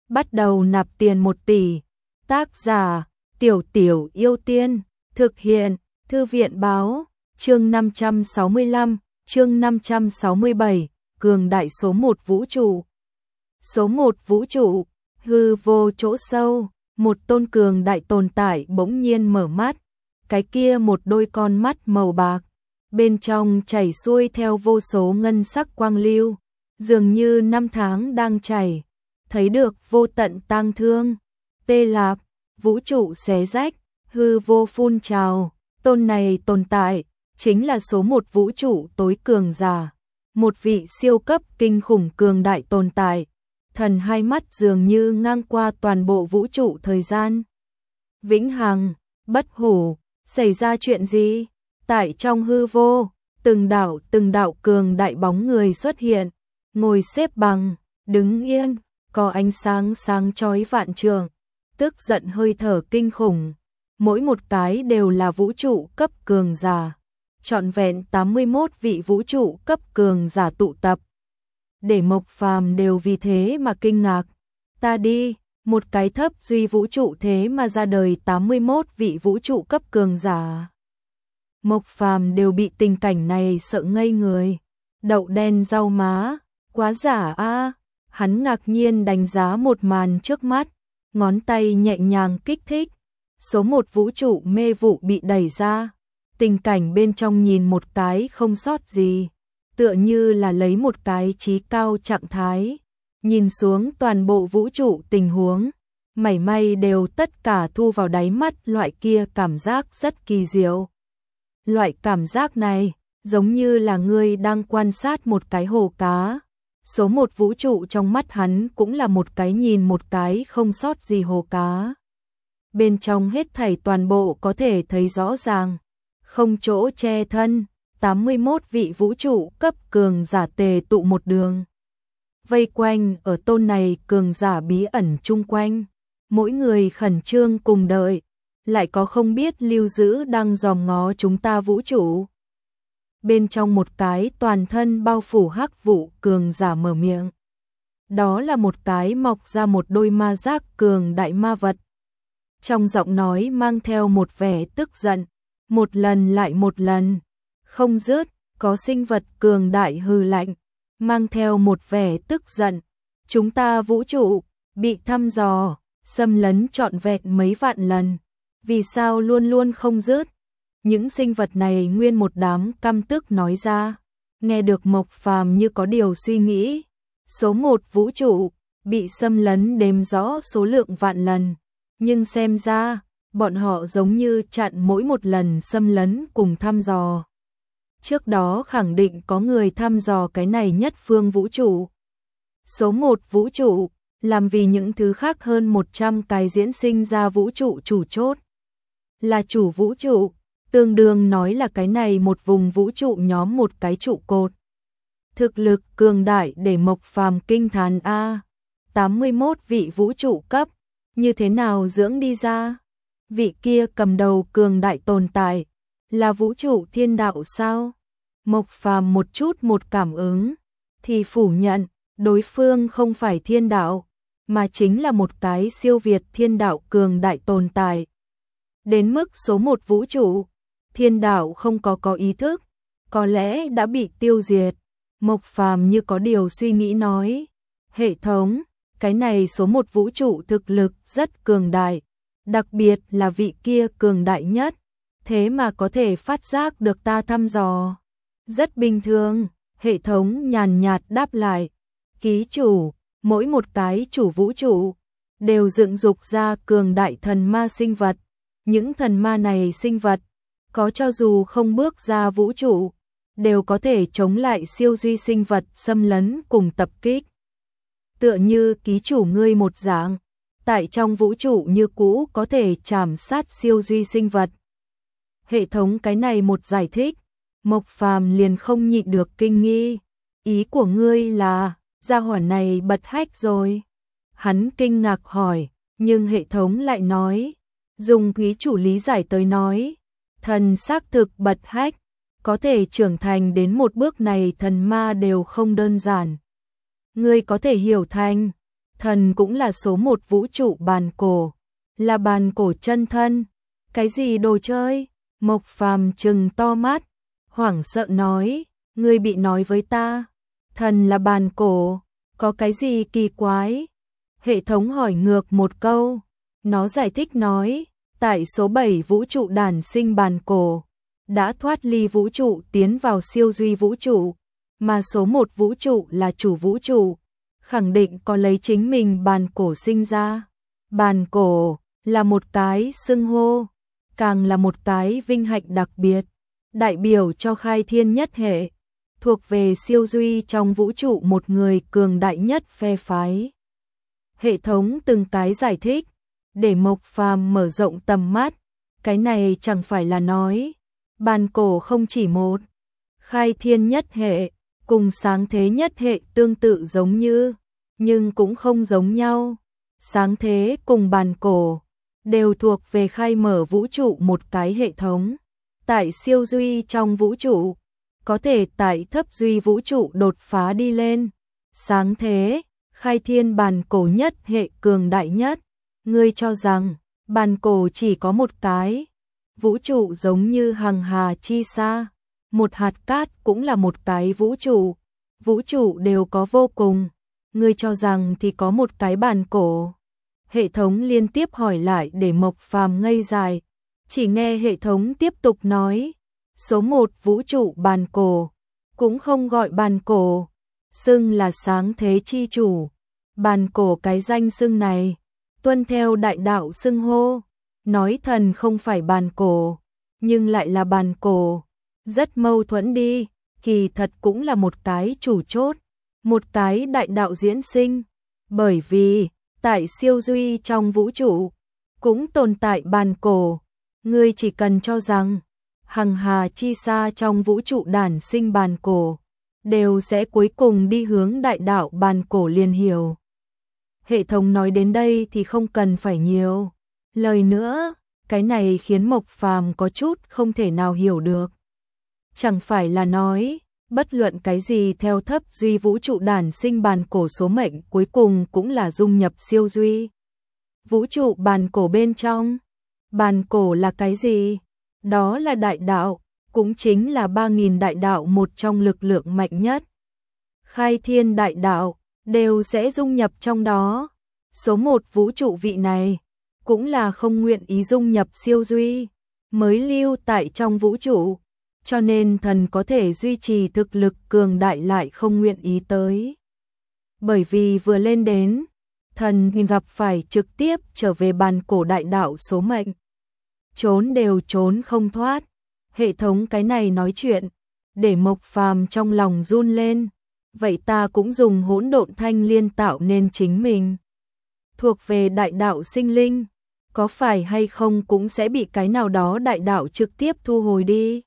bắt đầu nạp tiền 1 tỷ. Tác giả, Tiểu Tiểu Yêu Tiên, thực hiện, Thư viện báo, chương 565, chương 567, cường đại số 1 vũ trụ. Số 1 vũ trụ, hư vô chỗ sâu, một tôn cường đại tồn tại bỗng nhiên mở mắt, cái kia một đôi con mắt màu bạc, bên trong chảy xuôi theo vô số ngân sắc quang lưu, dường như năm tháng đang chảy, thấy được vô tận tang thương, tê lạp, vũ trụ xé rách, hư vô phun trào, tôn này tồn tại, chính là số 1 vũ trụ tối cường giả, một vị siêu cấp kinh khủng cường đại tồn tại, thần hai mắt dường như ngang qua toàn bộ vũ trụ thời gian. Vĩnh hằng, bất hủ, xảy ra chuyện gì? Tại trong hư vô, từng đạo cường đại bóng người xuất hiện, ngồi xếp bằng, đứng yên, có ánh sáng sáng chói vạn trượng, tức giận hơi thở kinh khủng, mỗi một cái đều là vũ trụ cấp cường giả, trọn vẹn 81 vị vũ trụ cấp cường giả tụ tập. Để Mộc Phàm đều vì thế mà kinh ngạc, ta đi, một cái thấp duy vũ trụ thế mà ra đời 81 vị vũ trụ cấp cường giả. Mộc Phàm đều bị tình cảnh này sợ ngây người, đậu đen rau má, quá giả a. Hắn ngạc nhiên đánh giá một màn trước mắt, ngón tay nhẹ nhàng kích thích, số 1 vũ trụ mê vụ bị đẩy ra, tình cảnh bên trong nhìn một cái không sót gì, tựa như là lấy một cái trí cao trạng thái, nhìn xuống toàn bộ vũ trụ tình huống, mảy may đều tất cả thu vào đáy mắt, loại kia cảm giác rất kỳ diệu. Loại cảm giác này, giống như là ngươi đang quan sát một cái hồ cá. Số 1 vũ trụ trong mắt hắn cũng là một cái nhìn một cái không sót gì hồ cá. Bên trong hết thảy toàn bộ có thể thấy rõ ràng, không chỗ che thân, 81 vị vũ trụ cấp cường giả tề tụ một đường. Vây quanh ở tôn này cường giả bí ẩn chung quanh, mỗi người khẩn trương cùng đợi, lại có không biết lưu giữ đang dòm ngó chúng ta vũ trụ. Bên trong một cái toàn thân bao phủ hắc vụ cường giả mở miệng. Đó là một cái mọc ra một đôi ma giác cường đại ma vật. Trong giọng nói mang theo một vẻ tức giận, một lần lại một lần, không dứt, có sinh vật cường đại hừ lạnh, mang theo một vẻ tức giận. Chúng ta vũ trụ, bị thăm dò, xâm lấn trọn vẹn mấy vạn lần, vì sao luôn luôn không dứt? Những sinh vật này nguyên một đám căm tức nói ra, nghe được Mộc Phàm như có điều suy nghĩ. Số 1 vũ trụ, bị xâm lấn đếm rõ số lượng vạn lần, nhưng xem ra, bọn họ giống như chặn mỗi một lần xâm lấn cùng thăm dò. Trước đó khẳng định có người thăm dò cái này nhất phương vũ trụ. Số 1 vũ trụ, làm vì những thứ khác hơn 100 cái diễn sinh ra vũ trụ chủ chốt. Là chủ vũ trụ, tương đương nói là cái này một vùng vũ trụ nhóm một cái trụ cột. Thực lực cường đại để Mộc Phàm kinh thán a. 81 vị vũ trụ cấp, như thế nào dưỡng đi ra? Vị kia cầm đầu cường đại tồn tại, là vũ trụ thiên đạo sao? Mộc Phàm một chút một cảm ứng, thì phủ nhận, đối phương không phải thiên đạo, mà chính là một cái siêu việt thiên đạo cường đại tồn tại. Đến mức số 1 vũ trụ, thiên đạo không có ý thức, có lẽ đã bị tiêu diệt. Mộc Phàm như có điều suy nghĩ nói, hệ thống, cái này số 1 vũ trụ thực lực rất cường đại, đặc biệt là vị kia cường đại nhất, thế mà có thể phát giác được ta thăm dò. Rất bình thường, hệ thống nhàn nhạt đáp lại, ký chủ, mỗi một cái chủ vũ trụ, đều dựng dục ra cường đại thần ma sinh vật. Những thần ma này sinh vật, có cho dù không bước ra vũ trụ, đều có thể chống lại siêu duy sinh vật xâm lấn cùng tập kích. Tựa như ký chủ ngươi một dạng, tại trong vũ trụ như cũ có thể trảm sát siêu duy sinh vật. Hệ thống cái này một giải thích, Mộc Phàm liền không nhịn được kinh nghi. Ý của ngươi là, gia hỏa này bật hách rồi. Hắn kinh ngạc hỏi, nhưng hệ thống lại nói, dùng ký chủ lý giải tới nói, thần xác thực bật hách, có thể trưởng thành đến một bước này thần ma đều không đơn giản. Ngươi có thể hiểu thành, Thần cũng là số một vũ trụ bàn cổ, là bàn cổ chân thân. Cái gì đồ chơi? Mộc Phàm trừng to mắt, hoảng sợ nói, ngươi bị nói với ta, thần là bàn cổ, có cái gì kỳ quái? Hệ thống hỏi ngược một câu, nó giải thích nói, tại số 7 vũ trụ đản sinh bàn cổ, đã thoát ly vũ trụ tiến vào siêu duy vũ trụ, mà số 1 vũ trụ là chủ vũ trụ, khẳng định có lấy chính mình bàn cổ sinh ra. Bàn cổ là một cái xưng hô, càng là một cái vinh hạnh đặc biệt, đại biểu cho khai thiên nhất hệ, thuộc về siêu duy trong vũ trụ một người cường đại nhất phe phái. Hệ thống từng cái giải thích, để Mộc Phàm mở rộng tầm mắt, cái này chẳng phải là nói, bàn cổ không chỉ một, khai thiên nhất hệ, cùng sáng thế nhất hệ tương tự giống như, nhưng cũng không giống nhau. Sáng thế cùng bàn cổ đều thuộc về khai mở vũ trụ một cái hệ thống. Tại siêu duy trong vũ trụ, có thể tại thấp duy vũ trụ đột phá đi lên. Sáng thế, khai thiên bàn cổ nhất hệ cường đại nhất. Ngươi cho rằng, bàn cổ chỉ có một cái. Vũ trụ giống như hằng hà chi xa. Một hạt cát cũng là một cái vũ trụ. Vũ trụ đều có vô cùng. Ngươi cho rằng thì có một cái bàn cổ. Hệ thống liên tiếp hỏi lại để Mộc Phàm ngây dài. Chỉ nghe hệ thống tiếp tục nói. Số 1 vũ trụ bàn cổ. Cũng không gọi bàn cổ. Xưng là sáng thế chi chủ. Bàn cổ cái danh xưng này. Tuân theo đại đạo xưng hô. Nói thần không phải bàn cổ. Nhưng lại là bàn cổ. Rất mâu thuẫn đi. Kỳ thật cũng là một cái chủ chốt. Một cái đại đạo diễn sinh. Bởi vì, tại siêu duy trong vũ trụ, cũng tồn tại bàn cổ. Ngươi chỉ cần cho rằng, hằng hà chi xa trong vũ trụ đản sinh bàn cổ, đều sẽ cuối cùng đi hướng đại đạo bàn cổ liền hiểu. Hệ thống nói đến đây thì không cần phải nhiều lời nữa, cái này khiến Mộc Phàm có chút không thể nào hiểu được. Chẳng phải là nói, bất luận cái gì theo thấp duy vũ trụ đản sinh bàn cổ số mệnh cuối cùng cũng là dung nhập siêu duy. Vũ trụ bàn cổ bên trong, bàn cổ là cái gì? Đó là đại đạo, cũng chính là 3.000 đại đạo một trong lực lượng mạnh nhất. Khai thiên đại đạo, đều sẽ dung nhập trong đó. Số 1 vũ trụ vị này, cũng là không nguyện ý dung nhập siêu duy, mới lưu tại trong vũ trụ. Cho nên thần có thể duy trì thực lực cường đại lại không nguyện ý tới. Bởi vì vừa lên đến, thần gặp phải trực tiếp trở về bàn cổ đại đạo số mệnh. Trốn đều trốn không thoát. Hệ thống cái này nói chuyện, để Mộc Phàm trong lòng run lên. Vậy ta cũng dùng hỗn độn thanh liên tạo nên chính mình. Thuộc về đại đạo sinh linh, có phải hay không cũng sẽ bị cái nào đó đại đạo trực tiếp thu hồi đi.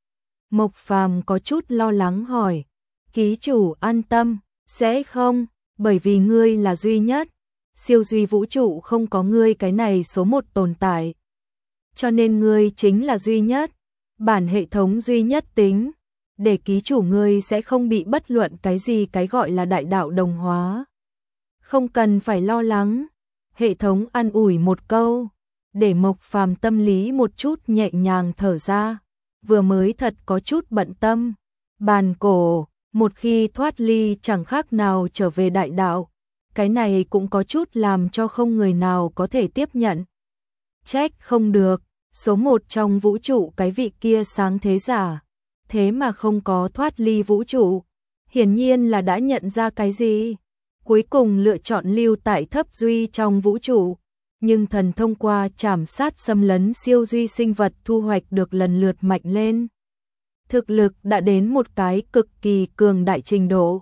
Mộc Phàm có chút lo lắng hỏi, ký chủ an tâm, sẽ không, bởi vì ngươi là duy nhất, siêu duy vũ trụ không có ngươi cái này số 1 tồn tại. Cho nên ngươi chính là duy nhất, bản hệ thống duy nhất tính, để ký chủ ngươi sẽ không bị bất luận cái gì cái gọi là đại đạo đồng hóa. Không cần phải lo lắng, hệ thống an ủi một câu, để Mộc Phàm tâm lý một chút nhẹ nhàng thở ra. Vừa mới thật có chút bận tâm. Bàn cổ, một khi thoát ly chẳng khác nào trở về đại đạo. Cái này cũng có chút làm cho không người nào có thể tiếp nhận. Trách không được, số 1 trong vũ trụ cái vị kia sáng thế giả. Thế mà không có thoát ly vũ trụ. Hiển nhiên là đã nhận ra cái gì. Cuối cùng lựa chọn lưu tại thấp duy trong vũ trụ. Nhưng thần thông qua trảm sát xâm lấn siêu duy sinh vật thu hoạch được lần lượt mạnh lên. Thực lực đã đến một cái cực kỳ cường đại trình độ.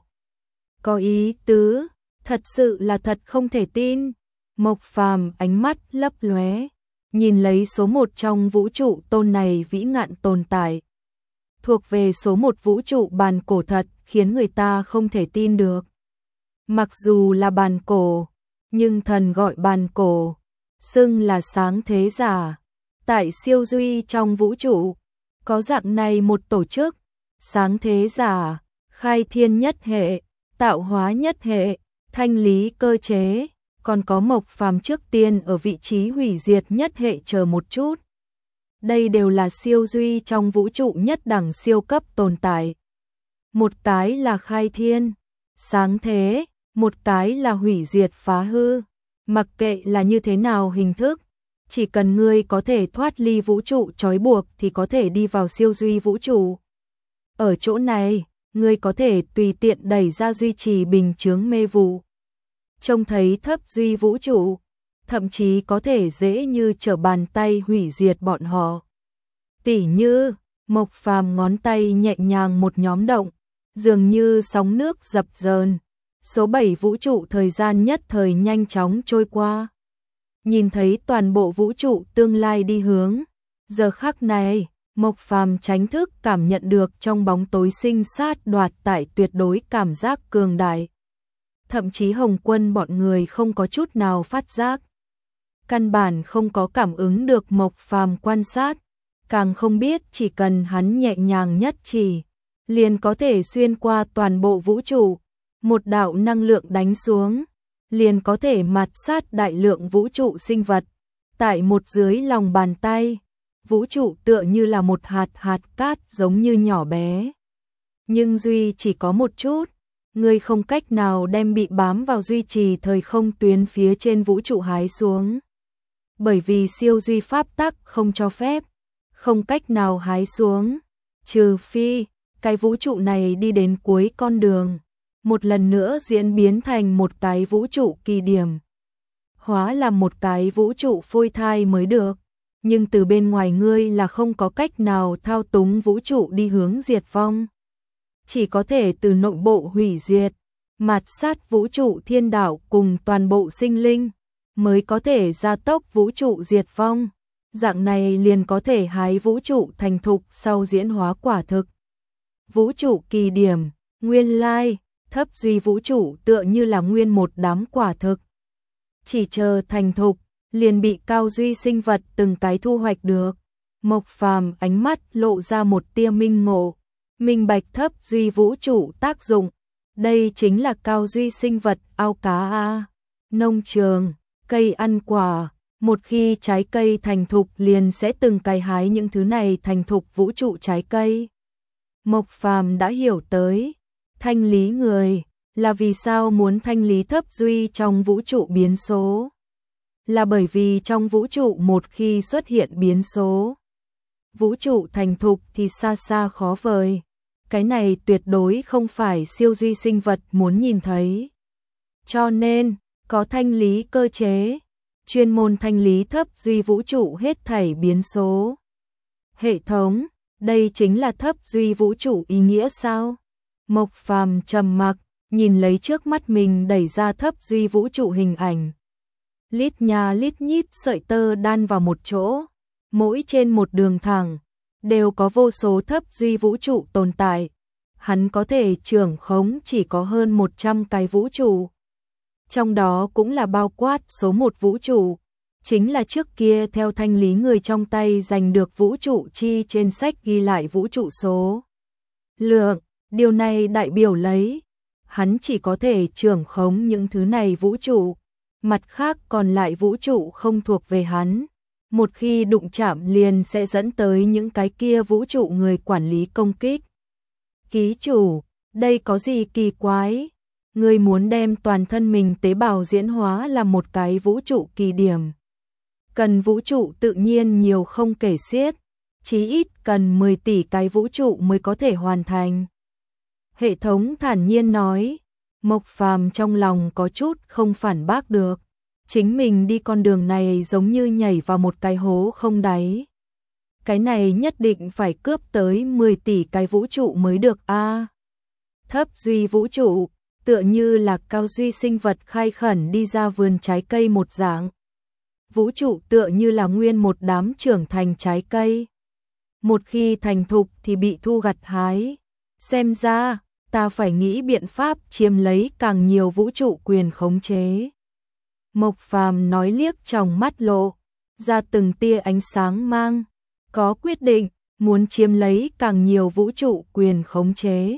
Có ý tứ, thật sự là thật không thể tin. Mộc Phàm ánh mắt lấp lóe, nhìn lấy số 1 trong vũ trụ tôn này vĩ ngạn tồn tại. Thuộc về số 1 vũ trụ bàn cổ thật khiến người ta không thể tin được. Mặc dù là bàn cổ, nhưng thần gọi bàn cổ. Xưng là sáng thế giả. Tại siêu duy trong vũ trụ, có dạng này một tổ chức, sáng thế giả, khai thiên nhất hệ, tạo hóa nhất hệ, thanh lý cơ chế, còn có Mộc Phàm trước tiên ở vị trí hủy diệt nhất hệ chờ một chút. Đây đều là siêu duy trong vũ trụ nhất đẳng siêu cấp tồn tại. Một cái là khai thiên, sáng thế, một cái là hủy diệt phá hư. Mặc kệ là như thế nào hình thức, chỉ cần ngươi có thể thoát ly vũ trụ trói buộc thì có thể đi vào siêu duy vũ trụ. Ở chỗ này, ngươi có thể tùy tiện đẩy ra duy trì bình chướng mê vụ. Trông thấy thấp duy vũ trụ, thậm chí có thể dễ như trở bàn tay hủy diệt bọn họ. Tỉ như, Mộc Phàm ngón tay nhẹ nhàng một nhóm động, dường như sóng nước dập dờn. Số 7 vũ trụ thời gian nhất thời nhanh chóng trôi qua. Nhìn thấy toàn bộ vũ trụ tương lai đi hướng. Giờ khắc này, Mộc Phàm tránh thức cảm nhận được trong bóng tối sinh sát đoạt tại tuyệt đối cảm giác cường đại. Thậm chí Hồng Quân bọn người không có chút nào phát giác. Căn bản không có cảm ứng được Mộc Phàm quan sát. Càng không biết chỉ cần hắn nhẹ nhàng nhất chỉ, liền có thể xuyên qua toàn bộ vũ trụ. Một đạo năng lượng đánh xuống, liền có thể mạt sát đại lượng vũ trụ sinh vật. Tại một dưới lòng bàn tay, vũ trụ tựa như là một hạt cát giống như nhỏ bé. Nhưng duy chỉ có một chút, người không cách nào đem bị bám vào duy trì thời không tuyến phía trên vũ trụ hái xuống. Bởi vì siêu duy pháp tắc không cho phép, không cách nào hái xuống, trừ phi cái vũ trụ này đi đến cuối con đường, một lần nữa diễn biến thành một cái vũ trụ kỳ điểm. Hóa là một cái vũ trụ phôi thai mới được, nhưng từ bên ngoài ngươi là không có cách nào thao túng vũ trụ đi hướng diệt vong. Chỉ có thể từ nội bộ hủy diệt, mạt sát vũ trụ thiên đạo cùng toàn bộ sinh linh, mới có thể gia tốc vũ trụ diệt vong. Dạng này liền có thể hái vũ trụ thành thục sau diễn hóa quả thực. Vũ trụ kỳ điểm, nguyên lai, thấp duy vũ trụ tựa như là nguyên một đám quả thực. Chỉ chờ thành thục, liền bị cao duy sinh vật từng cái thu hoạch được. Mộc Phàm ánh mắt lộ ra một tia minh ngộ, minh bạch thấp duy vũ trụ tác dụng. Đây chính là cao duy sinh vật ao cá a, nông trường, cây ăn quả. Một khi trái cây thành thục liền sẽ từng cái hái những thứ này thành thục vũ trụ trái cây. Mộc Phàm đã hiểu tới, thanh lý người, là vì sao muốn thanh lý thấp duy trong vũ trụ biến số. Là bởi vì trong vũ trụ một khi xuất hiện biến số, vũ trụ thành thục thì xa xa khó vời. Cái này tuyệt đối không phải siêu duy sinh vật muốn nhìn thấy. Cho nên, có thanh lý cơ chế, chuyên môn thanh lý thấp duy vũ trụ hết thảy biến số. Hệ thống, đây chính là thấp duy vũ trụ ý nghĩa sao? Mộc Phàm trầm mặc, nhìn lấy trước mắt mình đẩy ra thấp duy vũ trụ hình ảnh. Lít nha lít nhít sợi tơ đan vào một chỗ, mỗi trên một đường thẳng, đều có vô số thấp duy vũ trụ tồn tại. Hắn có thể trưởng khống chỉ có hơn 100 cái vũ trụ. Trong đó cũng là bao quát số 1 vũ trụ, chính là trước kia theo thanh lý người trong tay giành được vũ trụ chi trên sách ghi lại vũ trụ số lượng. Điều này đại biểu lấy, hắn chỉ có thể trưởng khống những thứ này vũ trụ, mặt khác còn lại vũ trụ không thuộc về hắn. Một khi đụng chạm liền sẽ dẫn tới những cái kia vũ trụ người quản lý công kích. Ký chủ, đây có gì kỳ quái? Ngươi muốn đem toàn thân mình tế bào diễn hóa là một cái vũ trụ kỳ điểm. Cần vũ trụ tự nhiên nhiều không kể xiết, chí ít cần 10 tỷ cái vũ trụ mới có thể hoàn thành. Hệ thống thản nhiên nói, Mộc Phàm trong lòng có chút không phản bác được. Chính mình đi con đường này giống như nhảy vào một cái hố không đáy. Cái này nhất định phải cướp tới 10 tỷ cái vũ trụ mới được a. Thấp duy vũ trụ, tựa như là cao duy sinh vật khai khẩn đi ra vườn trái cây một dạng. Vũ trụ tựa như là nguyên một đám trưởng thành trái cây. Một khi thành thục thì bị thu gặt hái. Xem ra, ta phải nghĩ biện pháp chiếm lấy càng nhiều vũ trụ quyền khống chế. Mộc Phàm nói liếc trong mắt lộ, ra từng tia ánh sáng mang. Có quyết định, muốn chiếm lấy càng nhiều vũ trụ quyền khống chế.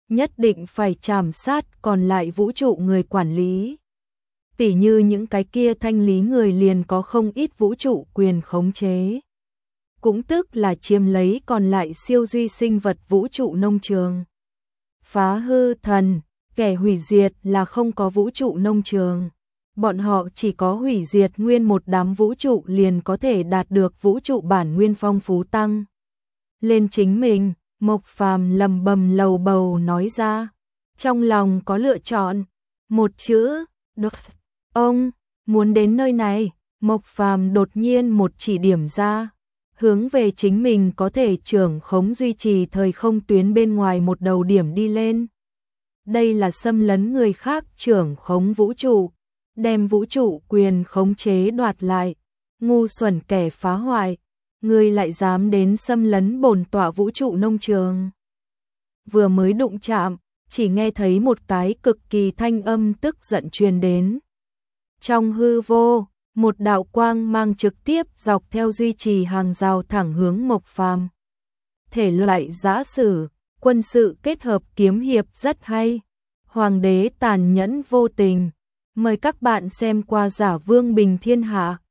nhất định phải trảm sát còn lại vũ trụ người quản lý. Tỉ như những cái kia thanh lý người liền có không ít vũ trụ quyền khống chế. Cũng tức là chiếm lấy còn lại siêu duy sinh vật vũ trụ nông trường. Phá hư thần, kẻ hủy diệt là không có vũ trụ nông trường. Bọn họ chỉ có hủy diệt nguyên một đám vũ trụ liền có thể đạt được vũ trụ bản nguyên phong phú tăng. Lên chính mình, Mộc Phàm lầm bầm lầu bầu nói ra. Trong lòng có lựa chọn. Một chữ, được. Ông, muốn đến nơi này, Mộc Phàm đột nhiên một chỉ điểm ra. Hướng về chính mình có thể trưởng khống duy trì thời không tuyến bên ngoài một đầu điểm đi lên. Đây là xâm lấn người khác trưởng khống vũ trụ, đem vũ trụ quyền khống chế đoạt lại. Ngu xuẩn kẻ phá hoại, ngươi lại dám đến xâm lấn bổn tọa vũ trụ nông trường. Vừa mới đụng chạm, chỉ nghe thấy một cái cực kỳ thanh âm tức giận truyền đến. Trong hư vô, một đạo quang mang trực tiếp dọc theo duy trì hàng rào thẳng hướng Mộc Phàm. Thể loại giã sử, quân sự kết hợp kiếm hiệp rất hay. Hoàng đế tàn nhẫn vô tình. Mời các bạn xem qua Giả Vương Bình Thiên Hạ.